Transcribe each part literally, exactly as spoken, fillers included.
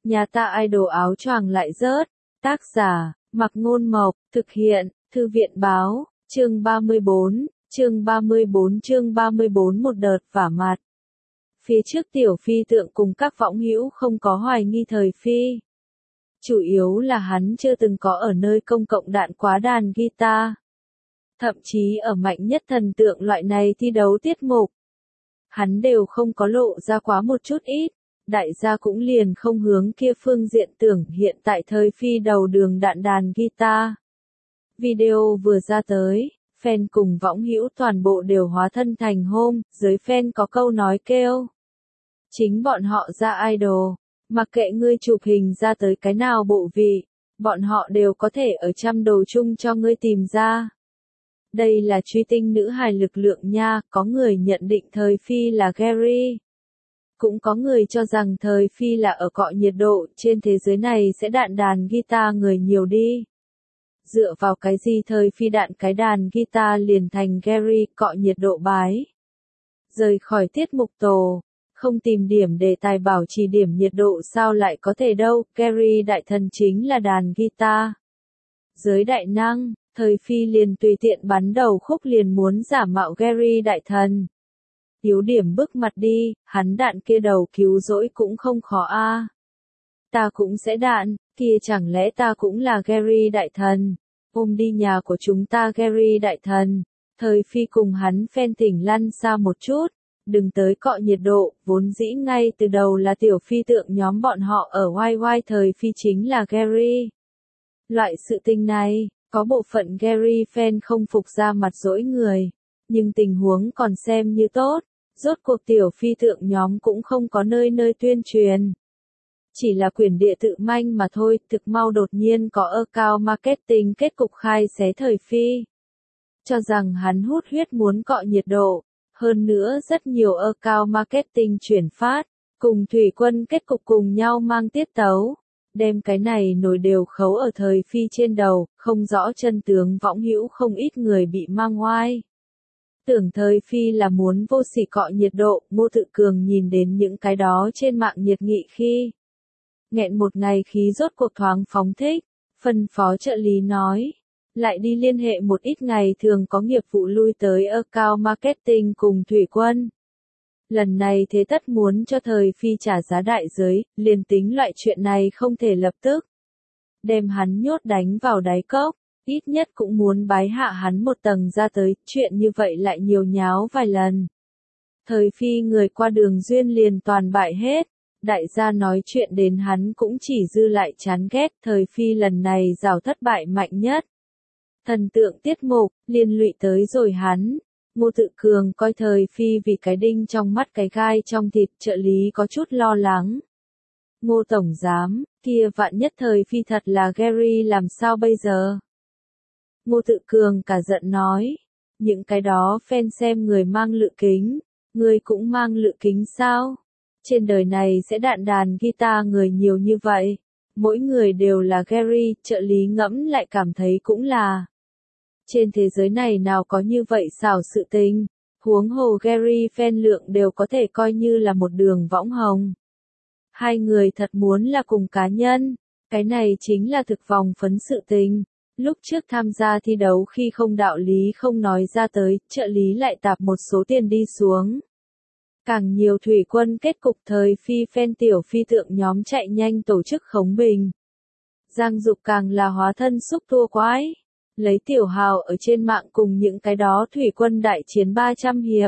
Nhà ta idol áo choàng lại rớt. Tác giả, Mạc Ngôn Mộc, thực hiện, Thư viện Báo, chương ba mươi bốn, chương ba mươi bốn chương ba mươi bốn một đợt vả mặt. Phía trước tiểu phi tượng cùng các võng hữu không có hoài nghi thời phi. Chủ yếu là hắn chưa từng có ở nơi công cộng đạn quá đàn guitar. Thậm chí ở mạnh nhất thần tượng loại này thi đấu tiết mục. Hắn đều không có lộ ra quá một chút ít. Đại gia cũng liền không hướng kia phương diện tưởng hiện tại thời phi đầu đường đạn đàn guitar. Video vừa ra tới, fan cùng võng hữu toàn bộ đều hóa thân thành hôm, dưới fan có câu nói kêu. Chính bọn họ ra idol, mặc kệ ngươi chụp hình ra tới cái nào bộ vị, bọn họ đều có thể ở trăm đồ chung cho ngươi tìm ra. Đây là truy tinh nữ hài lực lượng nha, có người nhận định thời phi là Gary. Cũng có người cho rằng thời phi là ở cọ nhiệt độ, trên thế giới này sẽ đạn đàn guitar người nhiều đi. Dựa vào cái gì thời phi đạn cái đàn guitar liền thành Gary cọ nhiệt độ bái. Rời khỏi tiết mục tổ, không tìm điểm đề tài bảo trì điểm nhiệt độ sao lại có thể đâu, Gary đại thần chính là đàn guitar. Giới đại năng, thời phi liền tùy tiện bắn đầu khúc liền muốn giả mạo Gary đại thần. Yếu điểm bước mặt đi, hắn đạn kia đầu cứu rỗi cũng không khó a. À. Ta cũng sẽ đạn, kia chẳng lẽ ta cũng là Gary đại thần. Ôm đi nhà của chúng ta Gary đại thần. Thời phi cùng hắn phen thỉnh lăn xa một chút, đừng tới cọ nhiệt độ, vốn dĩ ngay từ đầu là tiểu phi tượng nhóm bọn họ ở Y Y thời phi chính là Gary. Loại sự tình này, có bộ phận Gary fan không phục ra mặt dỗi người, nhưng tình huống còn xem như tốt. Rốt cuộc tiểu phi tượng nhóm cũng không có nơi nơi tuyên truyền. Chỉ là quyền địa tự manh mà thôi, thực mau đột nhiên có account marketing kết cục khai xé thời phi. Cho rằng hắn hút huyết muốn cọ nhiệt độ, hơn nữa rất nhiều account marketing chuyển phát, cùng thủy quân kết cục cùng nhau mang tiết tấu. Đem cái này nổi đều khấu ở thời phi trên đầu, không rõ chân tướng võng hữu không ít người bị mang oai. Tưởng thời phi là muốn vô sỉ cọ nhiệt độ, Ngô Tự Cường nhìn đến những cái đó trên mạng nhiệt nghị khi. Nghẹn một ngày khí rốt cuộc thoáng phóng thích, phân phó trợ lý nói. Lại đi liên hệ một ít ngày thường có nghiệp vụ lui tới account marketing cùng thủy quân. Lần này thế tất muốn cho thời phi trả giá đại giới, liền tính loại chuyện này không thể lập tức. Đem hắn nhốt đánh vào đáy cốc. Ít nhất cũng muốn bái hạ hắn một tầng ra tới, chuyện như vậy lại nhiều nháo vài lần. Thời phi người qua đường duyên liền toàn bại hết, đại gia nói chuyện đến hắn cũng chỉ dư lại chán ghét, thời phi lần này rào thất bại mạnh nhất. Thần tượng tiết mục, liên lụy tới rồi hắn. Ngô Tự Cường coi thời phi vì cái đinh trong mắt cái gai trong thịt, trợ lý có chút lo lắng. Ngô Tổng Giám, kia vạn nhất thời phi thật là Gary làm sao bây giờ? Ngô Tự Cường cả giận nói, những cái đó fan xem người mang lự kính, người cũng mang lự kính sao? Trên đời này sẽ đạn đàn guitar người nhiều như vậy, mỗi người đều là Gary, trợ lý ngẫm lại cảm thấy cũng là. Trên thế giới này nào có như vậy xảo sự tình, huống hồ Gary fan lượng đều có thể coi như là một đường võng hồng. Hai người thật muốn là cùng cá nhân, cái này chính là thực vòng phấn sự tình. Lúc trước tham gia thi đấu khi không đạo lý không nói ra tới, trợ lý lại tạp một số tiền đi xuống. Càng nhiều thủy quân kết cục thời phi fan tiểu phi tượng nhóm chạy nhanh tổ chức khống bình. Giang Dục càng là hóa thân xúc tua quái. Lấy tiểu hào ở trên mạng cùng những cái đó thủy quân đại chiến ba trăm hiệp.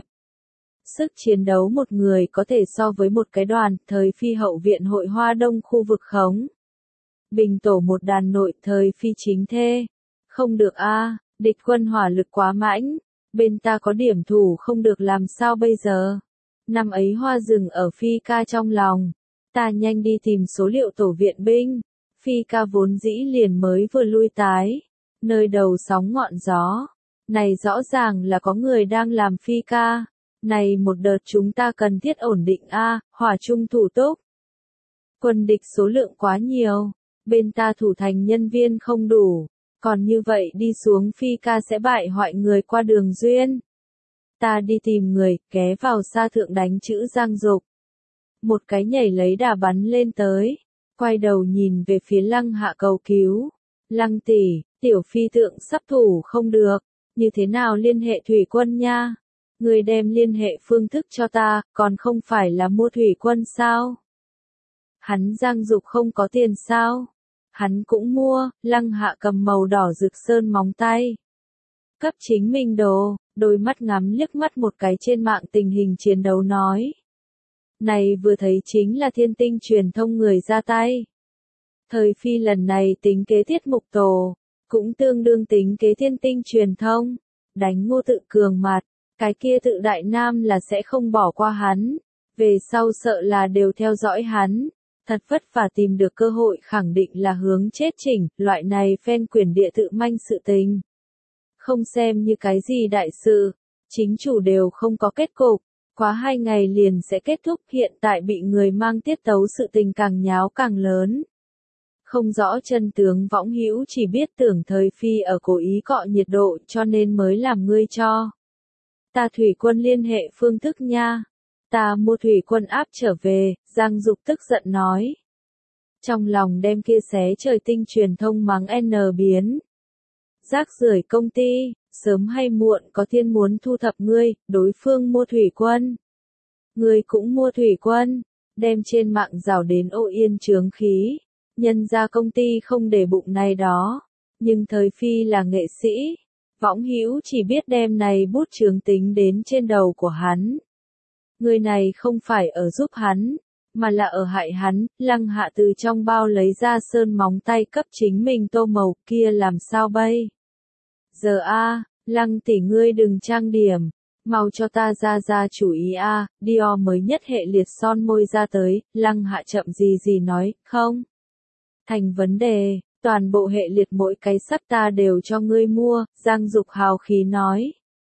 Sức chiến đấu một người có thể so với một cái đoàn, thời phi hậu viện hội Hoa Đông khu vực khống. Bình tổ một đàn nội thời phi chính thê. Không được a, à, địch quân hỏa lực quá mãnh, bên ta có điểm thủ không được làm sao bây giờ. Năm ấy hoa rừng ở phi ca trong lòng, ta nhanh đi tìm số liệu tổ viện binh. Phi ca vốn dĩ liền mới vừa lui tái, nơi đầu sóng ngọn gió. Này rõ ràng là có người đang làm phi ca. Này một đợt chúng ta cần thiết ổn định a, à, hỏa trung thủ túc. Quân địch số lượng quá nhiều. Bên ta thủ thành nhân viên không đủ, còn như vậy đi xuống phi ca sẽ bại hoại người qua đường duyên. Ta đi tìm người, ghé vào xa thượng đánh chữ Giang Dục. Một cái nhảy lấy đà bắn lên tới. quay đầu nhìn về phía Lăng Hạ cầu cứu. Lăng tỷ, tiểu phi tượng sắp thủ không được, như thế nào liên hệ thủy quân nha? Người đem liên hệ phương thức cho ta, còn không phải là mua thủy quân sao? Hắn Giang Dục không có tiền sao? Hắn cũng mua. Lăng Hạ cầm màu đỏ rực sơn móng tay. Cấp chính mình đồ, đôi mắt ngắm liếc mắt một cái trên mạng tình hình chiến đấu nói. Này vừa thấy chính là thiên tinh truyền thông người ra tay. Thời phi lần này tính kế tiết mục tổ, cũng tương đương tính kế thiên tinh truyền thông. Đánh Ngô Tự Cường mặt, cái kia tự đại nam là sẽ không bỏ qua hắn. Về sau sợ là đều theo dõi hắn. Thật vất vả tìm được cơ hội khẳng định là hướng chết chỉnh, loại này phen quyền địa tự manh sự tình. Không xem như cái gì đại sự, chính chủ đều không có kết cục, quá hai ngày liền sẽ kết thúc, hiện tại bị người mang tiết tấu sự tình càng nháo càng lớn. Không rõ chân tướng Võng Hữu chỉ biết tưởng Thời phi ở cố ý cọ nhiệt độ cho nên mới làm ngươi cho. Ta thủy quân liên hệ phương thức nha. Ta mua thủy quân áp trở về, Giang Dục tức giận nói. Trong lòng đem kia xé trời tinh truyền thông mắng N biến. Rác rưởi công ty, sớm hay muộn có thiên muốn thu thập ngươi, đối phương mua thủy quân. Ngươi cũng mua thủy quân, đem trên mạng rào đến ô yên chướng khí. Nhân ra công ty không để bụng này đó, nhưng Thời phi là nghệ sĩ. Võng Hữu chỉ biết đem này bút chướng tính đến trên đầu của hắn. Người này không phải ở giúp hắn, mà là ở hại hắn. Lăng Hạ từ trong bao lấy ra sơn móng tay cấp chính mình tô màu, kia làm sao bây? Giờ a, Lăng tỷ ngươi đừng trang điểm, mau cho ta ra ra chủ ý a, Dior mới nhất hệ liệt son môi ra tới. Lăng Hạ chậm gì gì nói, không? Thành vấn đề, toàn bộ hệ liệt mỗi cái sắt ta đều cho ngươi mua, Giang Dục hào khí nói.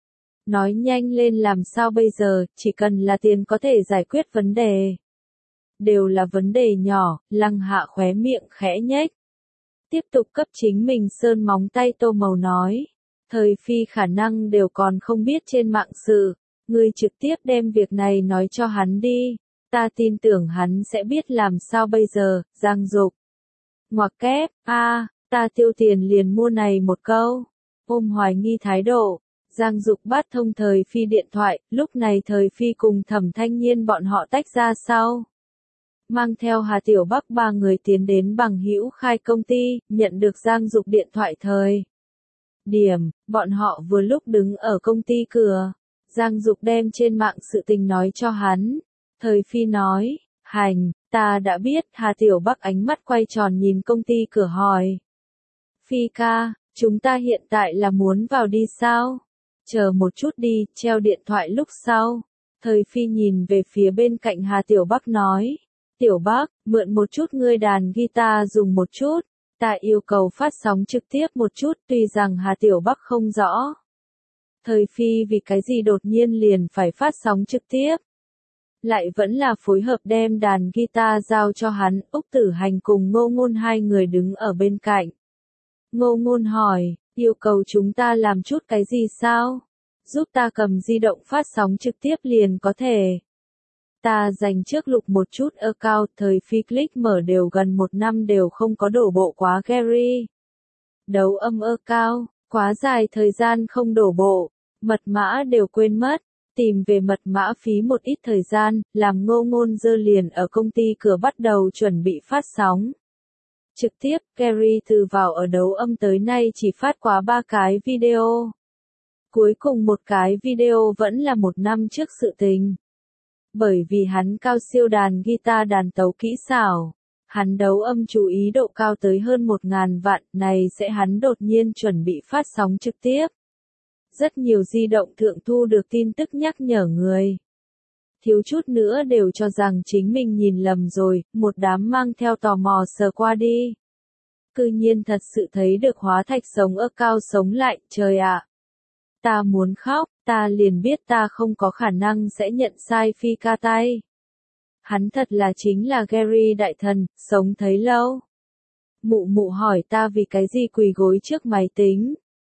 Nói nhanh lên làm sao bây giờ, chỉ cần là tiền có thể giải quyết vấn đề. Đều là vấn đề nhỏ, Lăng Hạ khóe miệng khẽ nhếch. Tiếp tục cấp chính mình sơn móng tay tô màu nói. Thời phi khả năng đều còn không biết trên mạng sự, ngươi trực tiếp đem việc này nói cho hắn đi. Ta tin tưởng hắn sẽ biết làm sao bây giờ, Giang Dục. Ngoặc kép, a, à, ta tiêu tiền liền mua này một câu. Ôm hoài nghi thái độ. Giang Dục bắt thông Thời phi điện thoại, lúc này Thời phi cùng Thẩm Thanh Nhiên bọn họ tách ra sau. Mang theo Hà Tiểu Bắc ba người tiến đến Bằng Hữu khai công ty, nhận được Giang Dục điện thoại thời. Điểm, bọn họ vừa lúc đứng ở công ty cửa. Giang Dục đem trên mạng sự tình nói cho hắn. Thời phi nói, hành, ta đã biết. Hà Tiểu Bắc ánh mắt quay tròn nhìn công ty cửa hỏi. Phi ca, chúng ta hiện tại là muốn vào đi sao? Chờ một chút đi, treo điện thoại lúc sau. Thời phi nhìn về phía bên cạnh Hà Tiểu Bắc nói. Tiểu Bắc, mượn một chút ngươi đàn guitar dùng một chút. Ta yêu cầu phát sóng trực tiếp một chút, tuy rằng Hà Tiểu Bắc không rõ. Thời phi vì cái gì đột nhiên liền phải phát sóng trực tiếp. Lại vẫn là phối hợp đem đàn guitar giao cho hắn. Úc Tử Hành cùng Ngô Ngôn hai người đứng ở bên cạnh. Ngô Ngôn hỏi, yêu cầu chúng ta làm chút cái gì sao? Giúp ta cầm di động phát sóng trực tiếp liền có thể. Ta dành trước lục một chút account, Thời phi click mở đều gần một năm đều không có đổ bộ quá Gary. Đấu âm account, quá dài thời gian không đổ bộ, mật mã đều quên mất, tìm về mật mã phí một ít thời gian, làm Ngô Ngôn dơ liền ở công ty cửa bắt đầu chuẩn bị phát sóng. Trực tiếp, Gary từ vào ở đấu âm tới nay chỉ phát quá ba cái video. Cuối cùng một cái video vẫn là một năm trước sự tình. Bởi vì hắn cao siêu đàn guitar đàn tấu kỹ xảo, hắn đấu âm chú ý độ cao tới hơn một ngàn vạn, này sẽ hắn đột nhiên chuẩn bị phát sóng trực tiếp. Rất nhiều di động thượng thu được tin tức nhắc nhở người. Thiếu chút nữa đều cho rằng chính mình nhìn lầm rồi, một đám mang theo tò mò sờ qua đi. Cư nhiên thật sự thấy được hóa thạch sống ở cao sống lại, trời ạ. Ta muốn khóc, ta liền biết ta không có khả năng sẽ nhận sai phi ca tay. Hắn thật là chính là Gary đại thần, sống thấy lâu. Mụ mụ hỏi ta vì cái gì quỳ gối trước máy tính.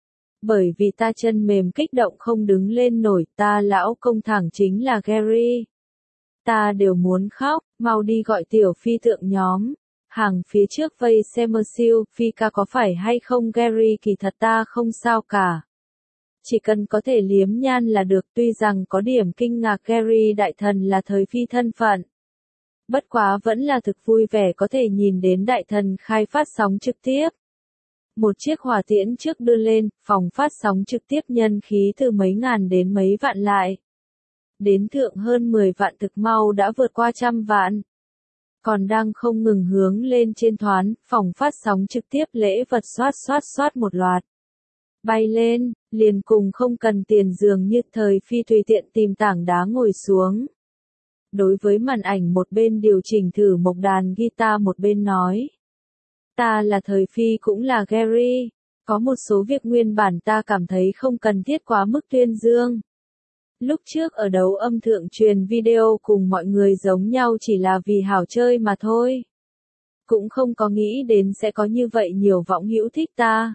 Bởi vì ta chân mềm kích động không đứng lên nổi, ta lão công thẳng chính là Gary. Ta đều muốn khóc, mau đi gọi tiểu phi tượng nhóm. Hàng phía trước vây xem siêu, Phi ca có phải hay không Gary kỳ thật ta không sao cả. Chỉ cần có thể liếm nhan là được, tuy rằng có điểm kinh ngạc Gary đại thần là thời Phi thân phận. Bất quá vẫn là thực vui vẻ có thể nhìn đến đại thần khai phát sóng trực tiếp. Một chiếc hỏa tiễn trước đưa lên, phòng phát sóng trực tiếp nhân khí từ mấy ngàn đến mấy vạn lại. Đến thượng hơn mười vạn thực mau đã vượt qua trăm vạn. Còn đang không ngừng hướng lên trên thoán, phòng phát sóng trực tiếp lễ vật xoát xoát xoát một loạt. Bay lên, liền cùng không cần tiền dường như thời Phi tùy tiện tìm tảng đá ngồi xuống. Đối với màn ảnh một bên điều chỉnh thử một đàn guitar một bên nói. Ta là thời Phi cũng là Gary, có một số việc nguyên bản ta cảm thấy không cần thiết quá mức tuyên dương. Lúc trước ở đấu âm thượng truyền video cùng mọi người giống nhau chỉ là vì hảo chơi mà thôi. Cũng không có nghĩ đến sẽ có như vậy nhiều võng hữu thích ta.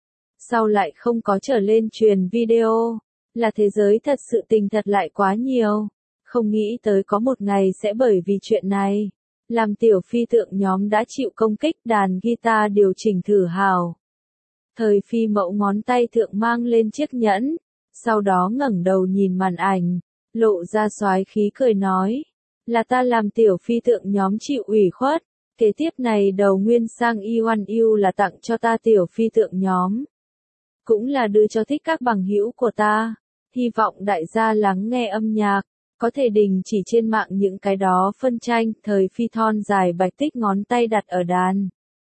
Sau lại không có trở lên truyền video, là thế giới thật sự tình thật lại quá nhiều. Không nghĩ tới có một ngày sẽ bởi vì chuyện này, làm tiểu Phi tượng nhóm đã chịu công kích đàn guitar điều chỉnh thử hào. Thời Phi mẫu ngón tay thượng mang lên chiếc nhẫn, sau đó ngẩng đầu nhìn màn ảnh, lộ ra soái khí cười nói, là ta làm tiểu Phi tượng nhóm chịu ủy khuất, kế tiếp này đầu nguyên sang i một u là tặng cho ta tiểu Phi tượng nhóm. Cũng là đưa cho thích các bằng hữu của ta, hy vọng đại gia lắng nghe âm nhạc. Có thể đình chỉ trên mạng những cái đó phân tranh, thời Phi thon dài bạch tích ngón tay đặt ở đàn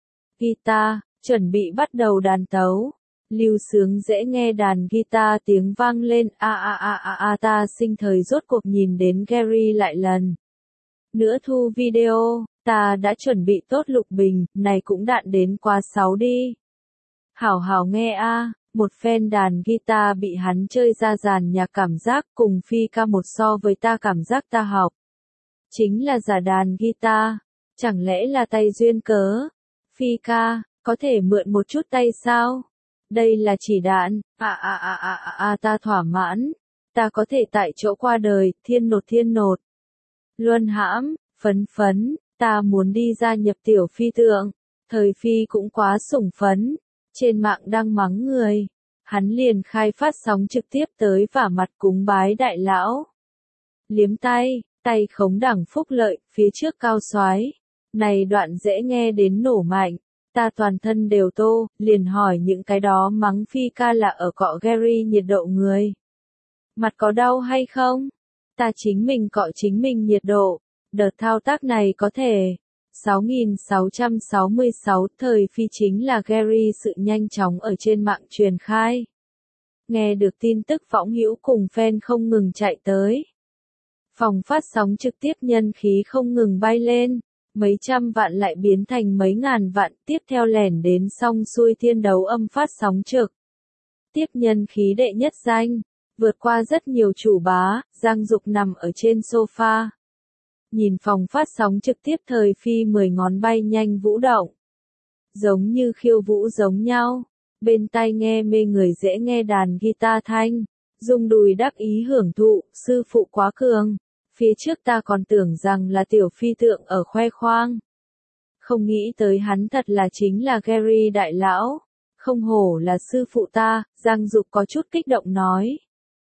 guitar, chuẩn bị bắt đầu đàn tấu. Lưu sướng dễ nghe đàn guitar tiếng vang lên, a a a a a ta sinh thời rốt cuộc nhìn đến Gary lại lần nữa thu video, ta đã chuẩn bị tốt lục bình, này cũng đạn đến quá sáu đi. Hảo hảo nghe a. Một phen đàn guitar bị hắn chơi ra dàn nhạc cảm giác cùng Phi ca một so với ta cảm giác ta học. Chính là giả đàn guitar, chẳng lẽ là tay duyên cớ? Phi ca, có thể mượn một chút tay sao? Đây là chỉ đạn, à à à à à à ta thỏa mãn, ta có thể tại chỗ qua đời, thiên nột thiên nột. Luân hãm, phấn phấn, ta muốn đi gia nhập tiểu Phi tượng, thời Phi cũng quá sủng phấn. Trên mạng đang mắng người, hắn liền khai phát sóng trực tiếp tới vả mặt cúng bái đại lão. Liếm tay, tay khống đẳng phúc lợi, phía trước cao soái. Này đoạn dễ nghe đến nổ mạnh, ta toàn thân đều tô, liền hỏi những cái đó mắng Phi ca là ở cọ Gary nhiệt độ người. Mặt có đau hay không? Ta chính mình cọ chính mình nhiệt độ, đợt thao tác này có thể. sáu nghìn sáu trăm sáu mươi sáu thời Phi chính là Gary sự nhanh chóng ở trên mạng truyền khai. Nghe được tin tức võng hữu cùng fan không ngừng chạy tới. Phòng phát sóng trực tiếp nhân khí không ngừng bay lên, mấy trăm vạn lại biến thành mấy ngàn vạn, tiếp theo lẻn đến xong xuôi thiên đấu âm phát sóng trực. Tiếp nhân khí đệ nhất danh, vượt qua rất nhiều chủ bá, Giang Dục nằm ở trên sofa. Nhìn phòng phát sóng trực tiếp thời Phi mười ngón bay nhanh vũ động. Giống như khiêu vũ giống nhau. Bên tai nghe mê người dễ nghe đàn guitar thanh. Dùng đùi đắc ý hưởng thụ, sư phụ quá cường. Phía trước ta còn tưởng rằng là tiểu Phi tượng ở khoe khoang. Không nghĩ tới hắn thật là chính là Gary đại lão. Không hổ là sư phụ ta, Giang Dục có chút kích động nói.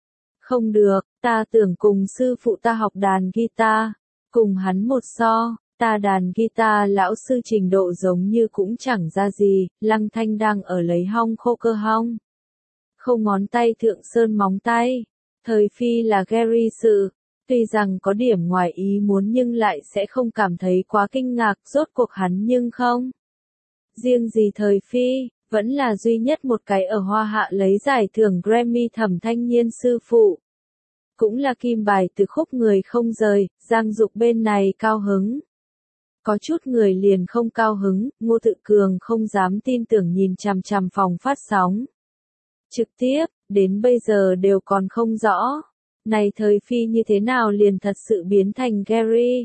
Không được, ta tưởng cùng sư phụ ta học đàn guitar. Cùng hắn một so, ta đàn guitar lão sư trình độ giống như cũng chẳng ra gì, Lăng Thanh đang ở lấy hong khô cơ hong. Không ngón tay thượng sơn móng tay, thời Phi là Gary sự, tuy rằng có điểm ngoài ý muốn nhưng lại sẽ không cảm thấy quá kinh ngạc, rốt cuộc hắn nhưng không. Riêng gì thời Phi, vẫn là duy nhất một cái ở Hoa Hạ lấy giải thưởng Grammy Thẩm Thanh Nhiên sư phụ. Cũng là kim bài từ khúc người không rời, Giang Dục bên này cao hứng. Có chút người liền không cao hứng, Ngô Tự Cường không dám tin tưởng nhìn chằm chằm phòng phát sóng. Trực tiếp, đến bây giờ đều còn không rõ. Này thời Phi như thế nào liền thật sự biến thành Gary?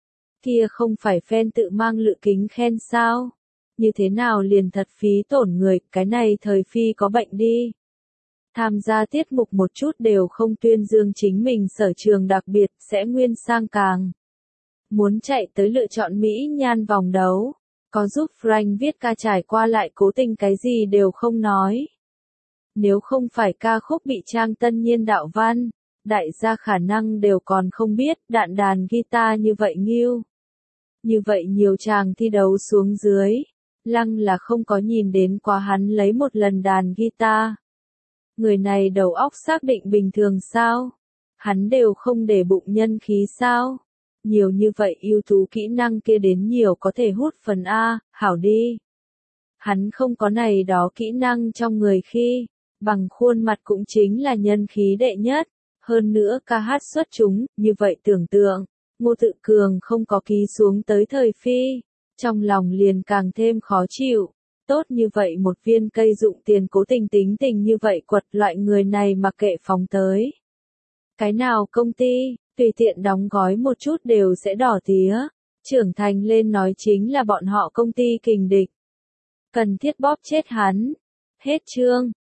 Kia không phải fan tự mang lự kính khen sao? Như thế nào liền thật phí tổn người, cái này thời Phi có bệnh đi. Tham gia tiết mục một chút đều không tuyên dương chính mình sở trường đặc biệt, sẽ nguyên sang càng. Muốn chạy tới lựa chọn Mỹ nhan vòng đấu. Có giúp Frank viết ca trải qua lại cố tình cái gì đều không nói. Nếu không phải ca khúc bị Trang Tân Nhiên đạo văn, đại gia khả năng đều còn không biết đạn đàn guitar như vậy nghiêu. Như vậy nhiều chàng thi đấu xuống dưới, lăng là không có nhìn đến quá hắn lấy một lần đàn guitar. Người này đầu óc xác định bình thường sao? Hắn đều không để bụng nhân khí sao? Nhiều như vậy ưu tú kỹ năng kia đến nhiều có thể hút phần A, hảo đi. Hắn không có này đó kỹ năng trong người khi, bằng khuôn mặt cũng chính là nhân khí đệ nhất. Hơn nữa ca hát xuất chúng, như vậy tưởng tượng, Ngô Tự Cường không có ký xuống tới thời phi, trong lòng liền càng thêm khó chịu. Tốt như vậy một viên cây dụng tiền cố tình tính tình như vậy quật loại người này mà kệ phóng tới. Cái nào công ty, tùy tiện đóng gói một chút đều sẽ đỏ tía, trưởng thành lên nói chính là bọn họ công ty kình địch. Cần thiết bóp chết hắn. Hết chương.